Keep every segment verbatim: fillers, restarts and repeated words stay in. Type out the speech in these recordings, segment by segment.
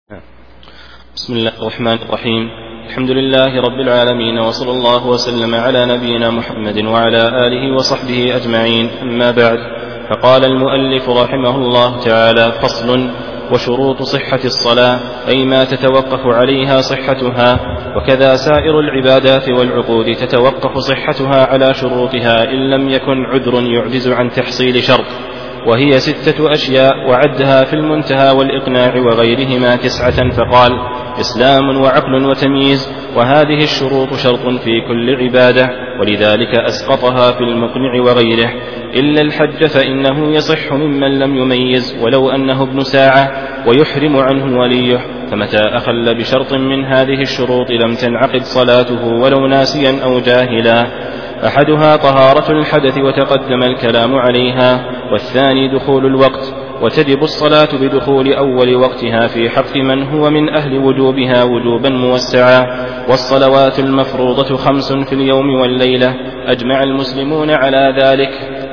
بسم الله الرحمن الرحيم. الحمد لله رب العالمين، وصلى الله وسلم على نبينا محمد وعلى آله وصحبه أجمعين، أما بعد. فقال المؤلف رحمه الله تعالى: فصل: وشروط صحة الصلاة، أي ما تتوقف عليها صحتها، وكذا سائر العبادات والعقود تتوقف صحتها على شروطها إن لم يكن عذر يعجز عن تحصيل شرط، وهي ستة أشياء وعدها في المنتهى والإقناع وغيرهما تسعة، فقال: إسلام وعقل وتمييز، وهذه الشروط شرط في كل عبادة، ولذلك أسقطها في المقنع وغيره، إلا الحج فإنه يصح ممن لم يميز ولو أنه ابن ساعة، ويحرم عنه وليه، فمتى أخل بشرط من هذه الشروط لم تنعقد صلاته ولو ناسيا أو جاهلا. أحدها طهارة الحدث وتقدم الكلام عليها، والثاني دخول الوقت، وتجب الصلاة بدخول أول وقتها في حق من هو من أهل وجوبها وجوبا موسعا. والصلوات المفروضة خمس في اليوم والليلة، أجمع المسلمون على ذلك.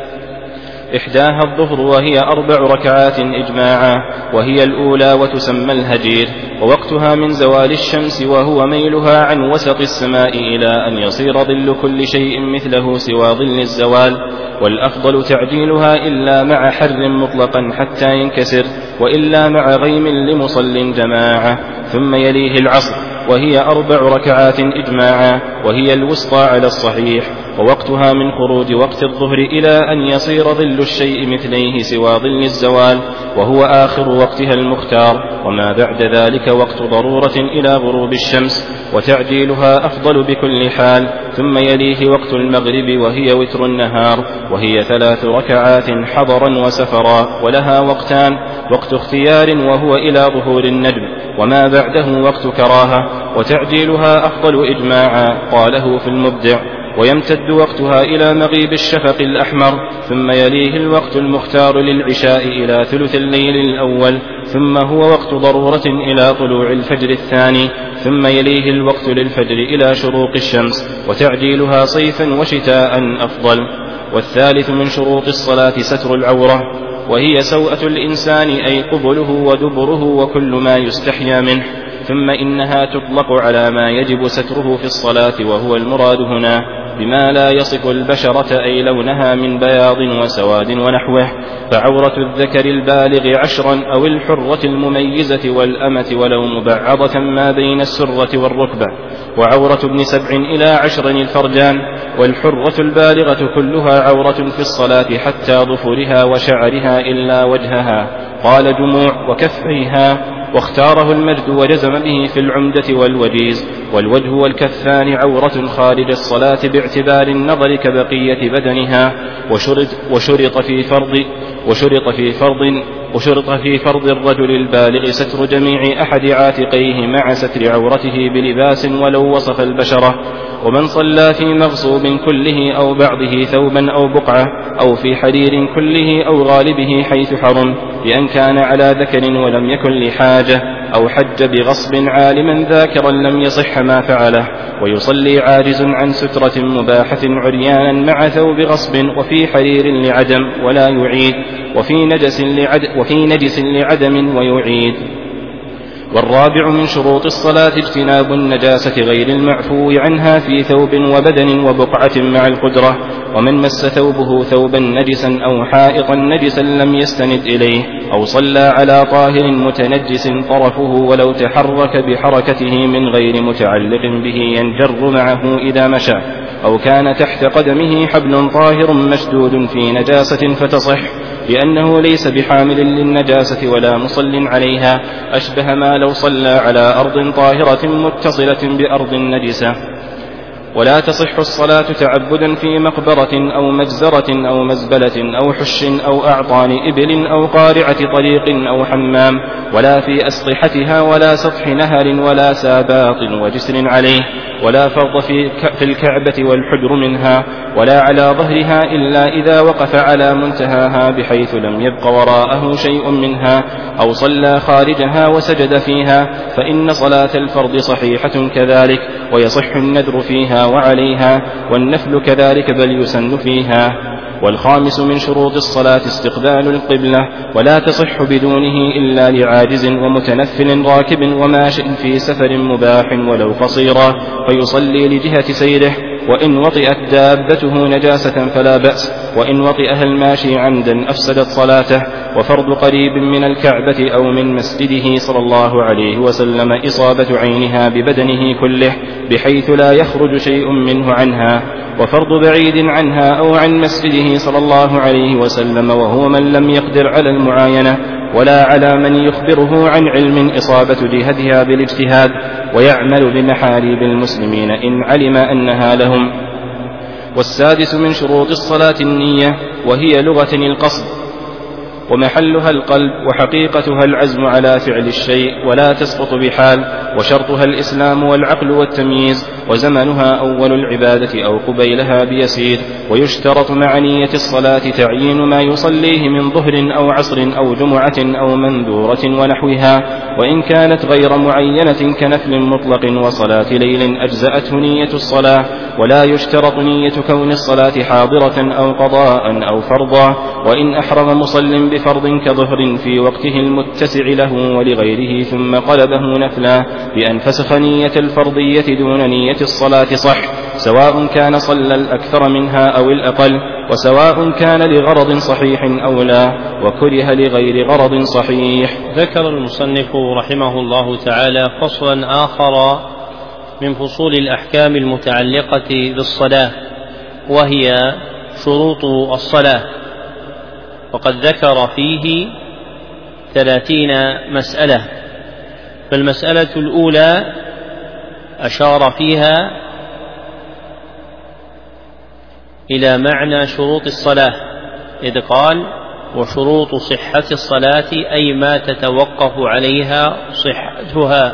إحداها الظهر وهي أربع ركعات إجماعا، وهي الأولى وتسمى الهجير، ووقتها من زوال الشمس وهو ميلها عن وسط السماء إلى أن يصير ظل كل شيء مثله سوى ظل الزوال، والأفضل تعجيلها إلا مع حر مطلقا حتى ينكسر، وإلا مع غيم لمصل جماعة. ثم يليه العصر وهي أربع ركعات إجماعا، وهي الوسطى على الصحيح، ووقتها من خروج وقت الظهر إلى أن يصير ظل الشيء مثليه سوى ظل الزوال، وهو آخر وقتها المختار، وما بعد ذلك وقت ضرورة إلى غروب الشمس، وتعجيلها أفضل بكل حال. ثم يليه وقت المغرب وهي وتر النهار، وهي ثلاث ركعات حضرا وسفرا، ولها وقتان: وقت اختيار وهو إلى ظهور النجم، وما بعده وقت كراهة، وتعجيلها أفضل إجماعا، قاله في المبدع، ويمتد وقتها إلى مغيب الشفق الأحمر. ثم يليه الوقت المختار للعشاء إلى ثلث الليل الأول، ثم هو وقت ضرورة إلى طلوع الفجر الثاني، ثم يليه الوقت للفجر إلى شروق الشمس، وتعجيلها صيفا وشتاء أفضل. والثالث من شروط الصلاة ستر العورة، وهي سوءة الإنسان، أي قبله ودبره وكل ما يستحيا منه. ثم إنها تطلق على ما يجب ستره في الصلاة، وهو المراد هنا بما لا يصف البشرة، أي لونها من بياض وسواد ونحوه. فعورة الذكر البالغ عشرا، أو الحرة المميزة والأمة ولو مبعضة ما بين السرة والركبة. وعورة ابن سبع إلى عشر الفرجان. والحرة البالغة كلها عورة في الصلاة حتى ظفرها وشعرها إلا وجهها، قال جموع وكفيها، واختاره المجد وجزم به في العمدة والوجيز. والوجه والكفان عورة خارج الصلاة باعتبار النظر كبقية بدنها. وشرط, وشرط في فرض وشرط في فرض وشرط في فرض الرجل البالغ ستر جميع أحد عاتقيه مع ستر عورته بلباس ولو وصف البشرة. ومن صلى في مغصوب كله أو بعضه ثوبا أو بقعة، أو في حرير كله أو غالبه حيث حرم، بأن كان على ذكر ولم يكن لحاجة، أو حج بغصب عالما ذاكرا لم يصح ما فعله، ويصلي عاجز عن سترة مباحة عريانا مع ثوب غصب وفي حرير لعدم ولا يعيد، وفي نجس لعدم, وفي نجس لعدم ويعيد. والرابع من شروط الصلاة اجتناب النجاسة غير المعفو عنها في ثوب وبدن وبقعة مع القدرة. ومن مس ثوبه ثوبا نجسا أو حائطا نجسا لم يستند إليه، أو صلى على طاهر متنجس طرفه ولو تحرك بحركته من غير متعلق به ينجر معه إذا مشى، أو كان تحت قدمه حبل طاهر مشدود في نجاسة فتصح، لأنه ليس بحامل للنجاسة ولا مصل عليها، أشبه ما لو صلى على أرض طاهرة متصلة بأرض نجسة. ولا تصح الصلاة تعبدا في مقبرة أو مجزرة أو مزبلة أو حش أو أعطان إبل أو قارعة طريق أو حمام، ولا في أسطحتها ولا سطح نهر ولا ساباط وجسر عليه، ولا فرض في الكعبة والحجر منها، ولا على ظهرها إلا إذا وقف على منتهاها بحيث لم يبق وراءه شيء منها، أو صلى خارجها وسجد فيها، فإن صلاة الفرض صحيحة كذلك، ويصح النذر فيها وعليها، والنفل كذلك بل يسن فيها. والخامس من شروط الصلاة استقبال القبلة، ولا تصح بدونه إلا لعاجز ومتنفل راكب وماش في سفر مباح ولو قصيرا، فيصلي لجهة سيره، وإن وطئت دابته نجاسة فلا بأس، وإن وطئها الماشي عمدا أفسدت صلاته. وفرض قريب من الكعبة أو من مسجده صلى الله عليه وسلم إصابة عينها ببدنه كله بحيث لا يخرج شيء منه عنها، وفرض بعيد عنها أو عن مسجده صلى الله عليه وسلم وهو من لم يقدر على المعاينة ولا على من يخبره عن علم إصابة جهتها بالاجتهاد، ويعمل بمحاريب المسلمين إن علم أنها لهم. والسادس من شروط الصلاة النية، وهي لغة القصد، ومحلها القلب، وحقيقتها العزم على فعل الشيء ولا تسقط بحال، وشرطها الإسلام والعقل والتمييز، وزمنها أول العبادة أو قبيلها بيسير. ويشترط مع نية الصلاة تعيين ما يصليه من ظهر أو عصر أو جمعة أو منذورة ونحوها، وإن كانت غير معينة كنفل مطلق وصلاة ليل أجزأته نية الصلاة، ولا يشترط نية كون الصلاة حاضرة أو قضاء أو فرضا. وإن أحرم مصل بفرض كظهر في وقته المتسع له ولغيره ثم قلبه نفلا بأن فسخ نية الفرضية دون نية الصلاة صح، سواء كان صلى الأكثر منها أو الأقل، وسواء كان لغرض صحيح أو لا، وكره لغير غرض صحيح. ذكر المصنف رحمه الله تعالى فصلا آخر من فصول الأحكام المتعلقة بالصلاة، وهي شروط الصلاة، وقد ذكر فيه ثلاثين مسألة. فالمسألة الأولى أشار فيها إلى معنى شروط الصلاة، إذ قال: وشروط صحة الصلاة أي ما تتوقف عليها صحتها،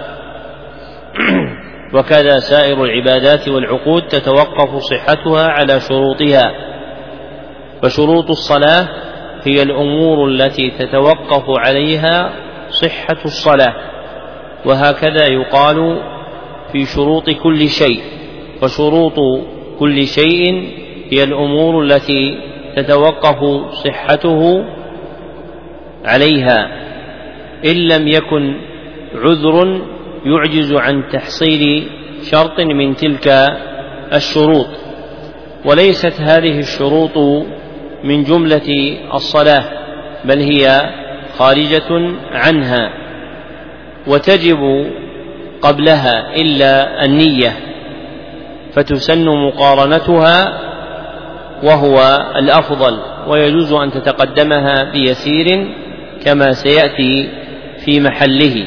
وكذا سائر العبادات والعقود تتوقف صحتها على شروطها. فشروط الصلاة هي الأمور التي تتوقف عليها صحة الصلاة، وهكذا يقال في شروط كل شيء. وشروط كل شيء هي الأمور التي تتوقف صحته عليها إن لم يكن عذر يعجز عن تحصيل شرط من تلك الشروط. وليست هذه الشروط من جملة الصلاة، بل هي خارجة عنها، وتجب قبلها إلا النية، فتسن مقارنتها وهو الأفضل، ويجوز أن تتقدمها بيسير كما سيأتي في محله.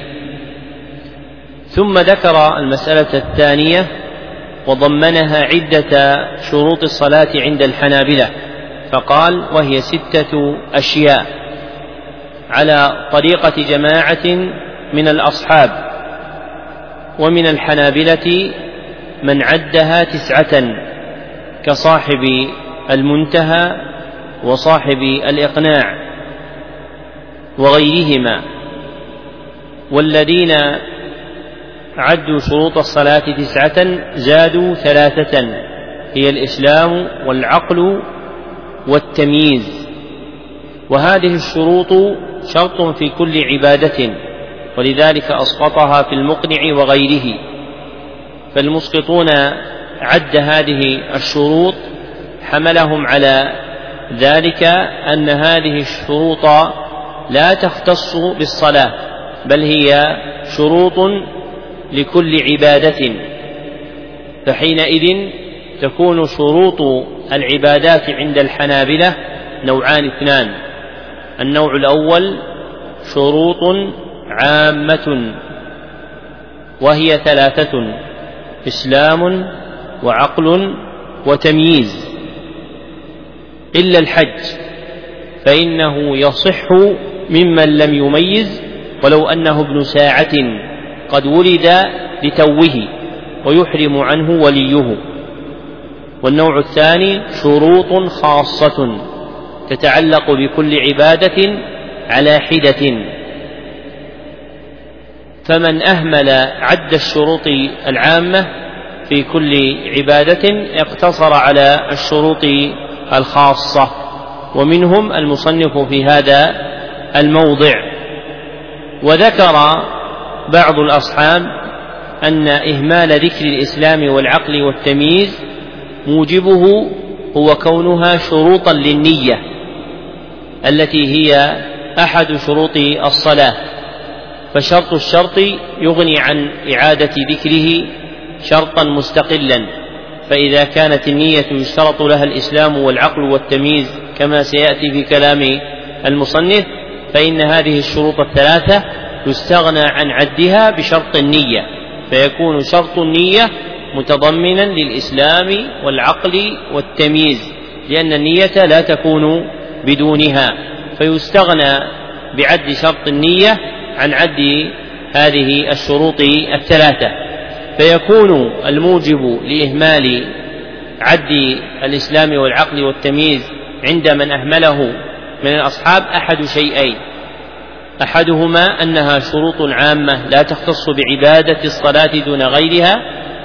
ثم ذكر المسألة الثانية وضمنها عدة شروط الصلاة عند الحنابلة، فقال: وهي ستة أشياء على طريقة جماعة من الأصحاب، ومن الحنابلة من عدها تسعة كصاحب المنتهى وصاحب الإقناع وغيرهما. والذين عدوا شروط الصلاة تسعة زادوا ثلاثة، هي الإسلام والعقل والتمييز. وهذه الشروط شرط في كل عبادة، ولذلك أسقطها في المقنع وغيره. فالمسقطون عد هذه الشروط حملهم على ذلك أن هذه الشروط لا تختص بالصلاة، بل هي شروط لكل عبادة. فحينئذ تكون شروط العبادات عند الحنابلة نوعان اثنان: النوع الأول شروط عامة وهي ثلاثة: إسلام وعقل وتمييز، إلا الحج فإنه يصح ممن لم يميز ولو أنه ابن ساعة قد ولد لتوه ويحرم عنه وليه. والنوع الثاني شروط خاصة تتعلق بكل عبادة على حدة، فمن أهمل عد الشروط العامة في كل عبادة اقتصر على الشروط الخاصة، ومنهم المصنف في هذا الموضع. وذكر بعض الأصحاب أن إهمال ذكر الإسلام والعقل والتمييز موجبه هو كونها شروطا للنية التي هي أحد شروط الصلاة، فشرط الشرط يغني عن إعادة ذكره شرطا مستقلا، فإذا كانت النية يشترط لها الإسلام والعقل والتمييز كما سيأتي في كلام المصنف، فإن هذه الشروط الثلاثة يستغنى عن عدها بشرط النية، فيكون شرط النية متضمنا للإسلام والعقل والتمييز، لأن النية لا تكون بدونها، فيستغنى بعد شرط النية عن عد هذه الشروط الثلاثة، فيكون الموجب لإهمال عد الإسلام والعقل والتمييز عند من أهمله من الأصحاب أحد شيئين: أحدهما أنها شروط عامة لا تختص بعبادة الصلاة دون غيرها،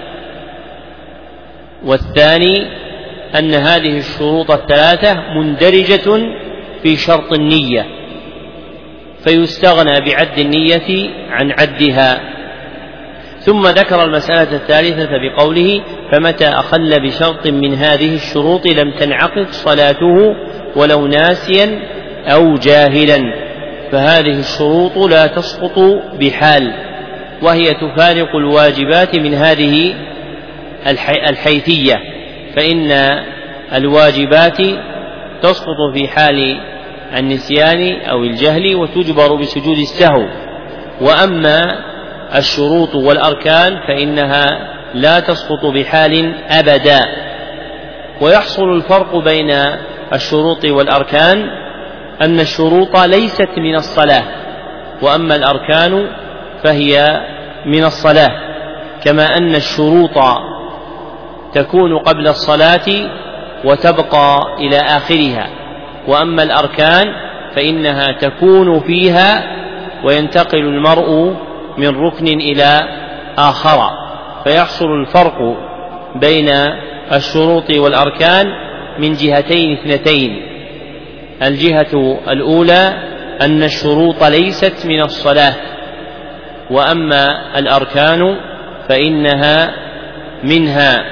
والثاني أن هذه الشروط الثلاثة مندرجة في شرط النية، فيستغنى بعد النية عن عدها. ثم ذكر المسألة الثالثة بقوله: فمتى أخل بشرط من هذه الشروط لم تنعقد صلاته ولو ناسيا أو جاهلا، فهذه الشروط لا تسقط بحال، وهي تفارق الواجبات من هذه الحيثية، فإن الواجبات تسقط في حال النسيان أو الجهل وتجبر بسجود السهو، وأما الشروط والأركان فإنها لا تسقط بحال أبدا. ويحصل الفرق بين الشروط والأركان أن الشروط ليست من الصلاة، وأما الأركان فهي من الصلاة، كما أن الشروط تكون قبل الصلاة وتبقى إلى آخرها، وأما الأركان فإنها تكون فيها وينتقل المرء من ركن إلى آخر، فيحصل الفرق بين الشروط والأركان من جهتين اثنتين: الجهة الأولى أن الشروط ليست من الصلاة، وأما الأركان فإنها منها.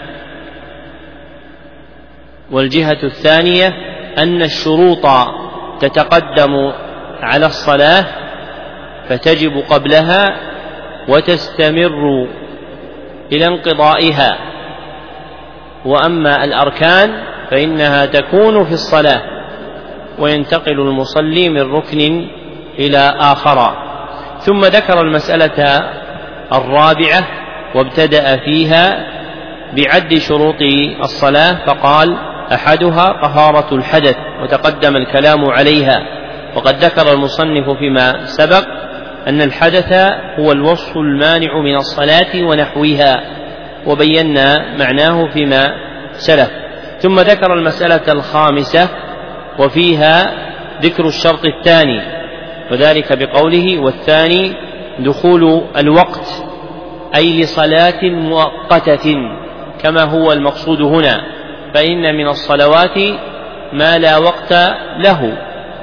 والجهة الثانية أن الشروط تتقدم على الصلاة فتجب قبلها وتستمر إلى انقضائها، وأما الأركان فإنها تكون في الصلاة وينتقل المصلي من ركن إلى آخر. ثم ذكر المسألة الرابعة وابتدأ فيها بعد شروط الصلاة، فقال: أحدها طهارة الحدث، وتقدم الكلام عليها. وقد ذكر المصنف فيما سبق أن الحدث هو الوصف المانع من الصلاة ونحوها، وبينا معناه فيما سلف. ثم ذكر المسألة الخامسة وفيها ذكر الشرط الثاني، وذلك بقوله: والثاني دخول الوقت، أي لصلاة مؤقتة كما هو المقصود هنا، فإن من الصلوات ما لا وقت له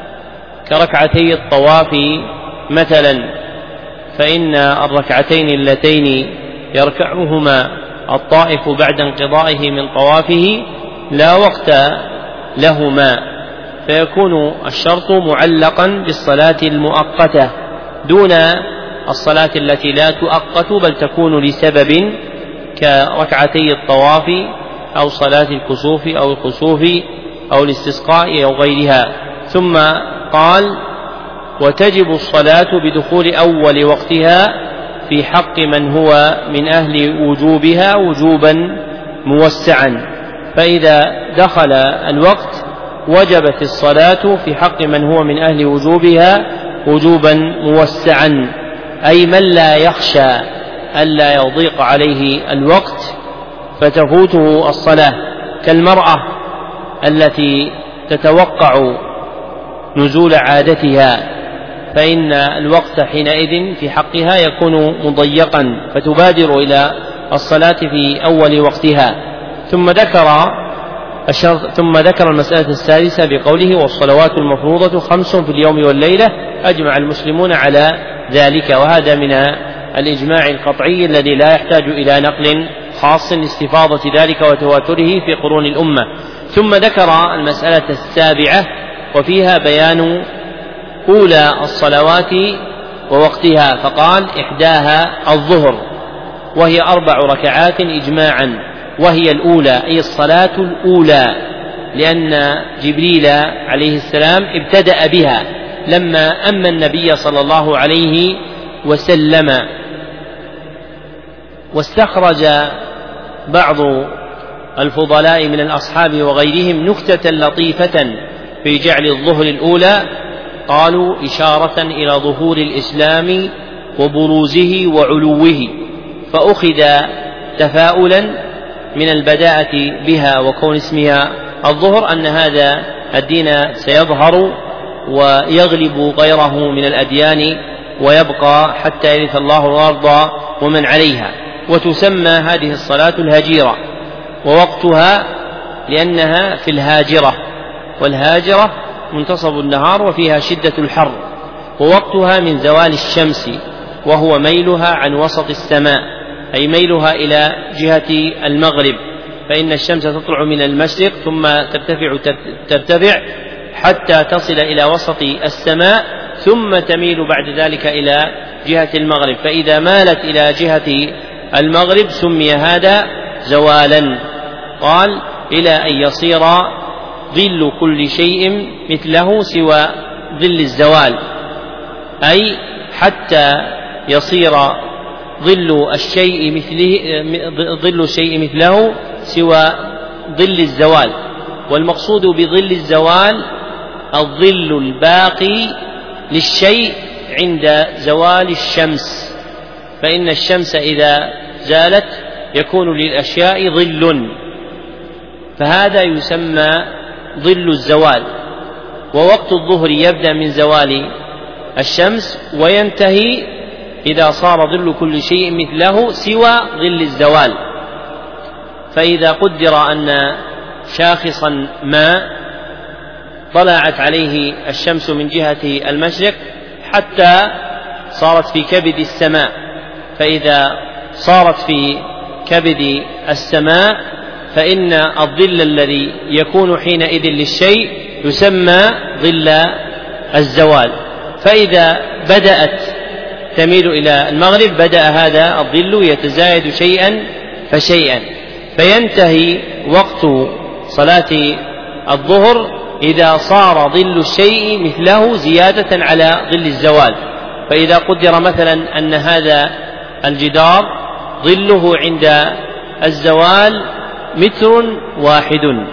كركعتي الطواف مثلا، فإن الركعتين اللتين يركعهما الطائف بعد انقضائه من طوافه لا وقت لهما، فيكون الشرط معلقا بالصلاة المؤقتة دون الصلاة التي لا تؤقت بل تكون لسبب كركعتي الطواف أو صلاة الكسوف أو الخسوف أو الاستسقاء أو غيرها. ثم قال: وتجب الصلاة بدخول أول وقتها في حق من هو من أهل وجوبها وجوبا موسعا، فإذا دخل الوقت وجبت الصلاة في حق من هو من أهل وجوبها وجوبا موسعا، أي من لا يخشى ألا يضيق عليه الوقت فتفوته الصلاة، كالمرأة التي تتوقع نزول عادتها، فإن الوقت حينئذ في حقها يكون مضيقا فتبادر إلى الصلاة في أول وقتها. ثم ذكر الشرط. ثم ذكر المسألة السادسة بقوله والصلوات المفروضة خمس في اليوم والليلة أجمع المسلمون على ذلك، وهذا من الإجماع القطعي الذي لا يحتاج إلى نقل خاص لاستفاضة ذلك وتواتره في قرون الأمة. ثم ذكر المسألة السابعة وفيها بيان أولى الصلوات ووقتها، فقال إحداها الظهر وهي أربع ركعات إجماعا، وهي الأولى أي الصلاة الأولى، لأن جبريل عليه السلام ابتدأ بها لما أما النبي صلى الله عليه وسلم. واستخرج بعض الفضلاء من الأصحاب وغيرهم نكتة لطيفة في جعل الظهر الأولى، قالوا إشارة إلى ظهور الإسلام وبروزه وعلوه، فأخذ تفاؤلا من البداءة بها وكون اسمها الظهر أن هذا الدين سيظهر ويغلب غيره من الأديان ويبقى حتى يرث الله الأرض ومن عليها. وتسمى هذه الصلاة الهجيرة، ووقتها لأنها في الهاجرة، والهاجرة منتصف النهار وفيها شدة الحر، ووقتها من زوال الشمس وهو ميلها عن وسط السماء، أي ميلها إلى جهة المغرب، فإن الشمس تطلع من المشرق ثم ترتفع ترتفع حتى تصل إلى وسط السماء ثم تميل بعد ذلك إلى جهة المغرب، فإذا مالت إلى جهة المغرب سمي هذا زوالا. قال إلى أن يصير ظل كل شيء مثله سوى ظل الزوال، أي حتى يصير ظل الشيء مثله ظل الشيء مثله سوى ظل الزوال. والمقصود بظل الزوال الظل الباقي للشيء عند زوال الشمس، فإن الشمس إذا زالت يكون للأشياء ظل، فهذا يسمى ظل الزوال. ووقت الظهر يبدأ من زوال الشمس وينتهي إذا صار ظل كل شيء مثله سوى ظل الزوال. فإذا قدر أن شاخصا ما طلعت عليه الشمس من جهة المشرق حتى صارت في كبد السماء، فإذا صارت في كبد السماء فإن الظل الذي يكون حينئذ للشيء يسمى ظل الزوال. فإذا بدأت تميل إلى المغرب بدأ هذا الظل يتزايد شيئا فشيئا، فينتهي وقت صلاة الظهر إذا صار ظل الشيء مثله زيادة على ظل الزوال. فإذا قدر مثلا أن هذا الجدار ظله عند الزوال متر واحد،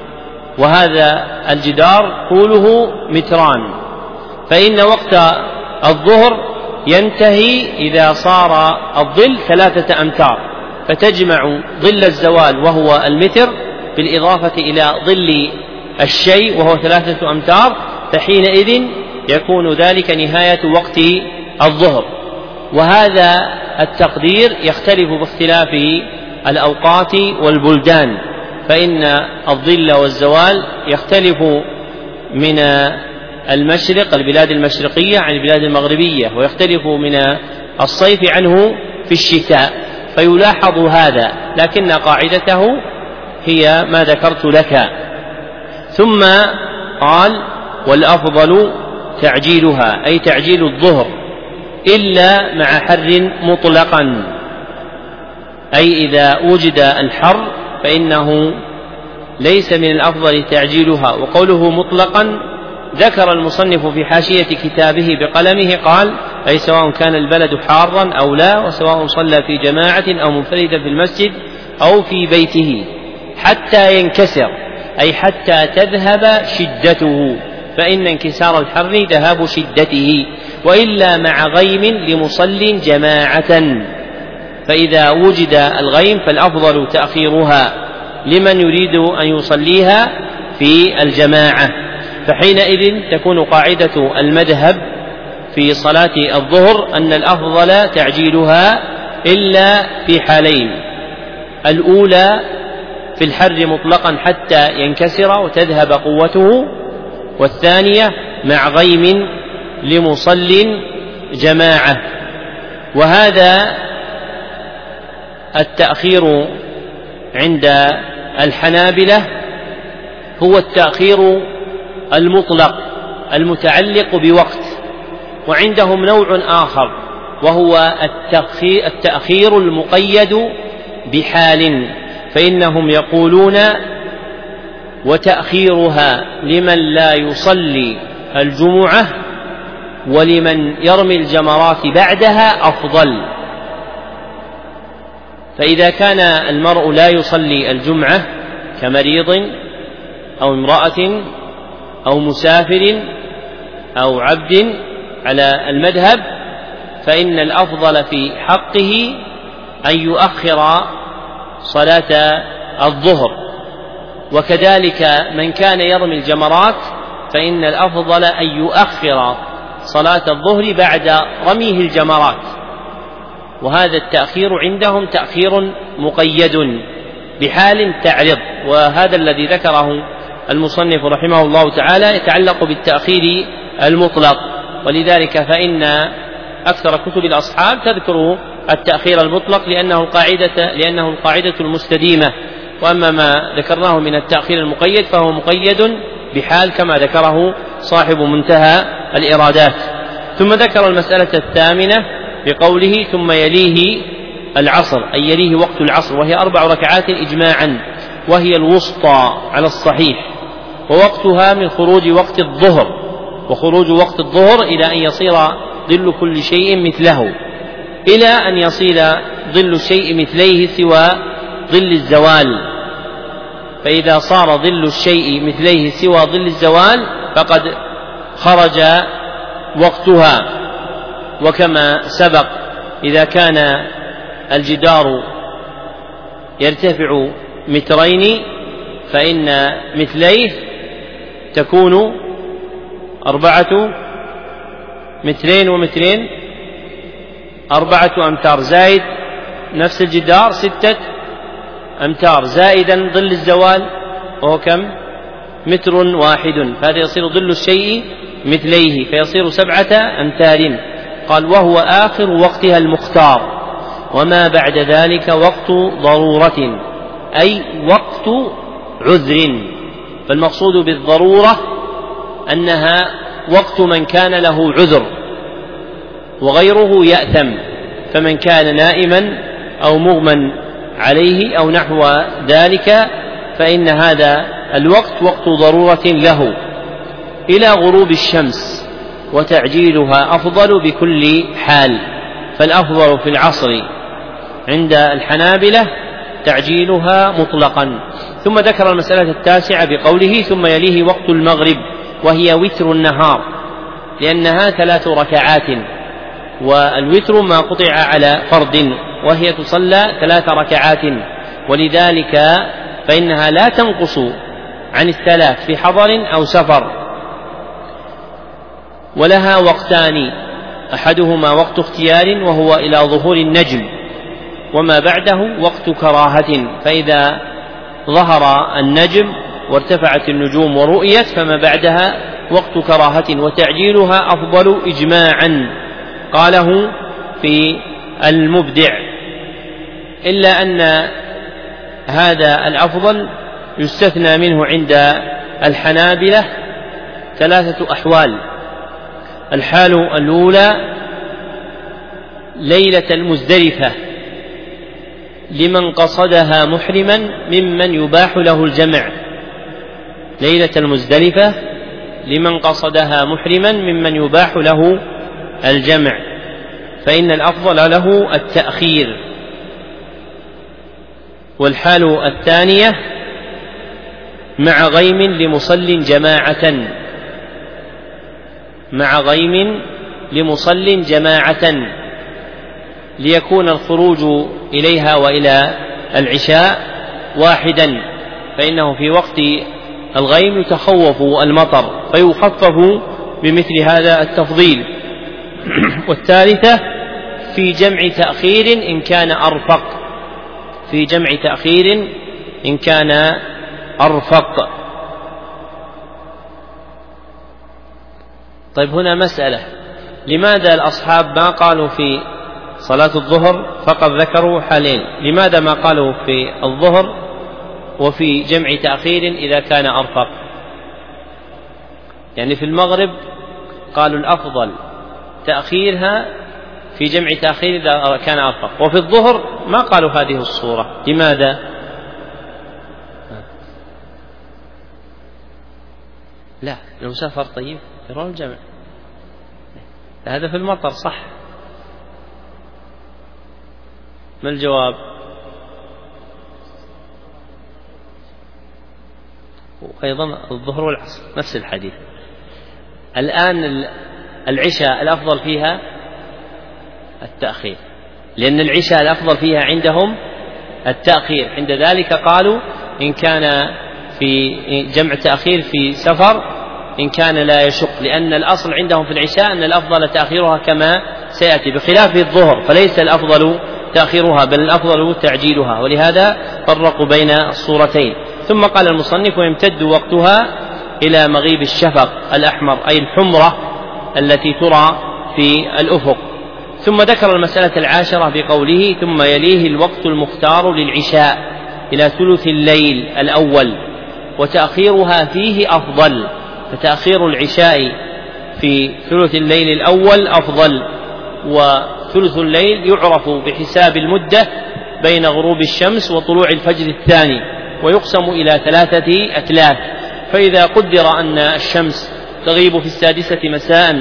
وهذا الجدار طوله متران، فإن وقت الظهر ينتهي إذا صار الظل ثلاثة أمتار، فتجمع ظل الزوال وهو المتر بالإضافة إلى ظل الشيء وهو ثلاثة أمتار، فحينئذ يكون ذلك نهاية وقت الظهر. وهذا التقدير يختلف باختلاف الأوقات والبلدان، فإن الظل والزوال يختلف من المشرق البلاد المشرقية عن البلاد المغربية، ويختلف من الصيف عنه في الشتاء، فيلاحظ هذا، لكن قاعدته هي ما ذكرت لك. ثم قال والأفضل تعجيلها، أي تعجيل الظهر إلا مع حر مطلقا، أي إذا وجد الحر فإنه ليس من الأفضل تعجيلها. وقوله مطلقا ذكر المصنف في حاشية كتابه بقلمه قال أي سواء كان البلد حارا أو لا، وسواء صلى في جماعة أو منفردا في المسجد أو في بيته، حتى ينكسر أي حتى تذهب شدته، فإن انكسار الحر ذهاب شدته، وإلا مع غيم لمصل جماعة، فإذا وجد الغيم فالأفضل تأخيرها لمن يريد أن يصليها في الجماعة. فحينئذ تكون قاعدة المذهب في صلاة الظهر أن الأفضل تعجيلها إلا في حالين: الأولى في في الحر مطلقا حتى ينكسر وتذهب قوته، والثانية مع غيم لمصل جماعة. وهذا التأخير عند الحنابلة هو التأخير المطلق المتعلق بوقت، وعندهم نوع آخر وهو التأخير المقيد بحال، فإنهم يقولون وتأخيرها لمن لا يصلي الجمعة ولمن يرمي الجمرات بعدها أفضل. فإذا كان المرء لا يصلي الجمعة كمريض أو امرأة أو مسافر أو عبد على المذهب، فإن الأفضل في حقه أن يؤخر صلاة الظهر. وكذلك من كان يرمي الجمرات فإن الأفضل أن يؤخر صلاة الظهر بعد رميه الجمرات، وهذا التأخير عندهم تأخير مقيد بحال تعرض. وهذا الذي ذكره المصنف رحمه الله تعالى يتعلق بالتأخير المطلق، ولذلك فإن أكثر كتب الأصحاب تذكر التأخير المطلق لأنه القاعدة, لأنه القاعدة المستديمة. وأما ما ذكرناه من التأخير المقيد فهو مقيد بحال كما ذكره صاحب منتهى الإرادات. ثم ذكر المسألة الثامنة بقوله ثم يليه العصر، أي يليه وقت العصر، وهي أربع ركعات إجماعا، وهي الوسطى على الصحيح، ووقتها من خروج وقت الظهر، وخروج وقت الظهر إلى أن يصير ظل كل شيء مثله، إلى أن يصير ظل الشيء مثليه سوى ظل الزوال. فإذا صار ظل الشيء مثليه سوى ظل الزوال فقد خرج وقتها. وكما سبق إذا كان الجدار يرتفع مترين فإن مثليه تكون أربعة مترين ومترين أربعة أمتار، زائد نفس الجدار ستة أمتار، زائدا ظل الزوال وهو كم؟ متر واحد، فهذا يصير ظل الشيء مثليه فيصير سبعة أمتار. قال وهو آخر وقتها المختار، وما بعد ذلك وقت ضرورة أي وقت عذر. فالمقصود بالضرورة أنها وقت من كان له عذر وغيره يأثم، فمن كان نائما أو مغمى عليه أو نحو ذلك فإن هذا الوقت وقت ضرورة له إلى غروب الشمس، وتعجيلها أفضل بكل حال. فالأفضل في العصر عند الحنابلة تعجيلها مطلقا. ثم ذكر المسألة التاسعة بقوله ثم يليه وقت المغرب، وهي وتر النهار، لأنها ثلاث ركعات، والوتر ما قطع على فرد، وهي تصلى ثلاث ركعات، ولذلك فإنها لا تنقص عن الثلاث في حضر أو سفر. ولها وقتان، أحدهما وقت اختيار وهو إلى ظهور النجم، وما بعده وقت كراهة، فإذا ظهر النجم وارتفعت النجوم ورؤيت فما بعدها وقت كراهة، وتعجيلها أفضل إجماعا. قاله في المبدع، إلا أن هذا الأفضل يستثنى منه عند الحنابلة ثلاثة أحوال. الحال الأولى ليلة المزدلفة لمن قصدها محرما ممن يباح له الجمع، ليلة المزدلفة لمن قصدها محرما ممن يباح له الجمع، فإن الأفضل له التأخير. والحال الثانية مع غيم لمصل جماعة، مع غيم لمصل جماعة ليكون الخروج إليها وإلى العشاء واحدا، فإنه في وقت الغيم يتخوف المطر فيخفف بمثل هذا التفضيل. والثالثة في جمع تأخير إن كان أرفق، في جمع تأخير إن كان أرفق. طيب هنا مسألة، لماذا الأصحاب ما قالوا في صلاة الظهر فقط ذكروا حالين؟ لماذا ما قالوا في الظهر وفي جمع تأخير إذا كان أرفق؟ يعني في المغرب قالوا الأفضل تأخيرها في جمع تأخير إذا كان أرفق، وفي الظهر ما قالوا هذه الصورة، لماذا؟ لا، المسافر طيب يرون الجمع، هذا في المطر صح. ما الجواب؟ وأيضا الظهر والعصر نفس الحديث. الآن العشاء الأفضل فيها التأخير، لأن العشاء الأفضل فيها عندهم التأخير، عند ذلك قالوا إن كان في جمع تأخير في سفر إن كان لا يشق، لأن الأصل عندهم في العشاء أن الأفضل تأخيرها كما سيأتي، بخلاف الظهر فليس الأفضل تأخيرها بل الأفضل تعجيلها، ولهذا فرقوا بين الصورتين. ثم قال المصنف ويمتد وقتها إلى مغيب الشفق الأحمر، أي الحمرة التي ترى في الأفق. ثم ذكر المسألة العاشرة بقوله ثم يليه الوقت المختار للعشاء إلى ثلث الليل الأول، وتأخيرها فيه أفضل، فتأخير العشاء في ثلث الليل الأول أفضل، وثلث الليل يعرف بحساب المدة بين غروب الشمس وطلوع الفجر الثاني، ويقسم إلى ثلاثة أثلاث. فإذا قدر أن الشمس تغيب في السادسة مساء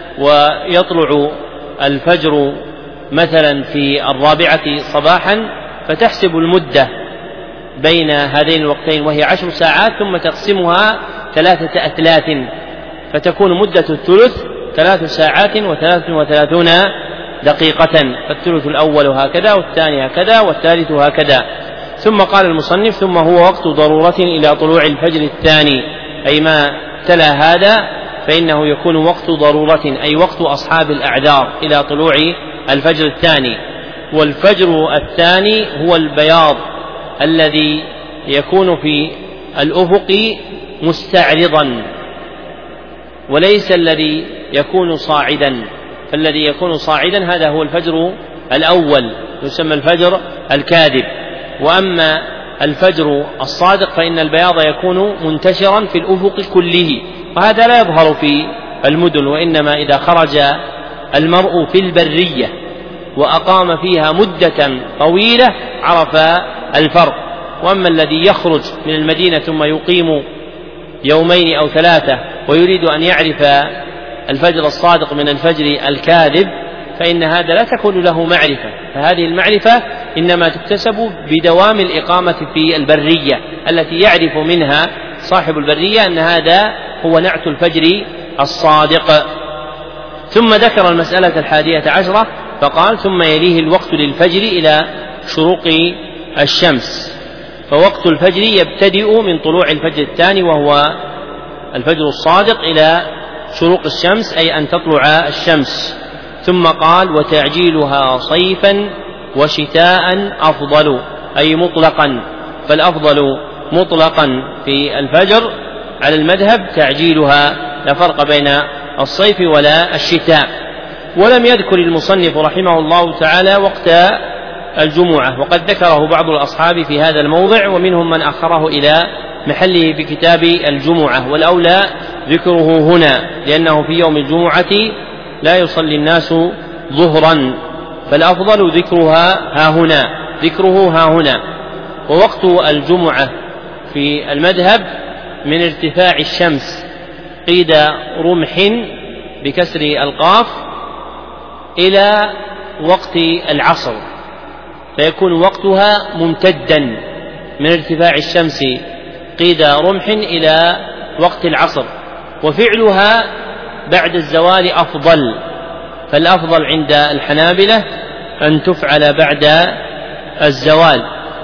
ويطلع الفجر مثلا في الرابعة صباحا، فتحسب المدة بين هذين الوقتين وهي عشر ساعات، ثم تقسمها ثلاثة أثلاث، فتكون مدة الثلث ثلاث ساعات وثلاث وثلاثون دقيقة، فالثلث الأول هكذا والثاني هكذا والثالث هكذا. ثم قال المصنف ثم هو وقت ضرورة إلى طلوع الفجر الثاني، أي ما تلا هذا فإنه يكون وقت ضرورة، أي وقت أصحاب الأعذار إلى طلوع الفجر الثاني. والفجر الثاني هو البياض الذي يكون في الأفق مستعرضا، وليس الذي يكون صاعدا، فالذي يكون صاعدا هذا هو الفجر الأول يسمى الفجر الكاذب. وأما الفجر الصادق فإن البياض يكون منتشرا في الأفق كله، وهذا لا يظهر في المدن، وإنما إذا خرج المرء في البرية وأقام فيها مدة طويلة عرف الفرق. وأما الذي يخرج من المدينة ثم يقيم يومين أو ثلاثة ويريد أن يعرف الفجر الصادق من الفجر الكاذب فإن هذا لا تكون له معرفة، فهذه المعرفة إنما تكتسب بدوام الإقامة في البرية التي يعرف منها صاحب البرية أن هذا هو نعت الفجر الصادق. ثم ذكر المسألة الحادية عشرة فقال ثم يليه الوقت للفجر إلى شروق الشمس، فوقت الفجر يبتدئ من طلوع الفجر الثاني وهو الفجر الصادق إلى شروق الشمس، أي أن تطلع الشمس. ثم قال وتعجيلها صيفا وشتاء أفضل، أي مطلقا، فالأفضل مطلقا في الفجر على المذهب تعجيلها، لا فرق بين الصيف ولا الشتاء. ولم يذكر المصنف رحمه الله تعالى وقت الجمعة، وقد ذكره بعض الأصحاب في هذا الموضع، ومنهم من أخره إلى محله بكتاب الجمعة، والأولى ذكره هنا لأنه في يوم الجمعة لا يصلي الناس ظهرا، فالأفضل ذكرها ها هنا ذكره ها هنا. ووقت الجمعة في المذهب من ارتفاع الشمس قيد رمح بكسر القاف إلى وقت العصر، فيكون وقتها ممتدا من ارتفاع الشمس قيد رمح إلى وقت العصر، وفعلها بعد الزوال أفضل، فالأفضل عند الحنابلة أن تفعل بعد الزوال،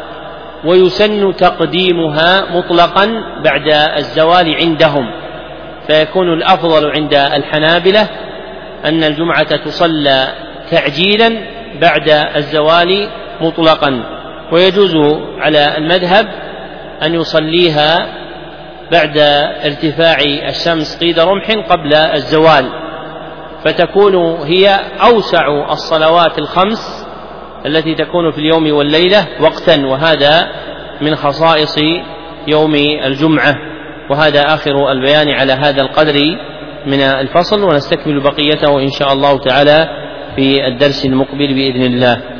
ويسن تقديمها مطلقا بعد الزوال عندهم، فيكون الأفضل عند الحنابلة أن الجمعة تصلى تعجيلا بعد الزوال مطلقا، ويجوز على المذهب أن يصليها بعد ارتفاع الشمس قيد رمح قبل الزوال، فتكون هي أوسع الصلوات الخمس التي تكون في اليوم والليلة وقتا، وهذا من خصائص يوم الجمعة. وهذا آخر البيان على هذا القدر من الفصل، ونستكمل بقيته إن شاء الله تعالى في الدرس المقبل بإذن الله.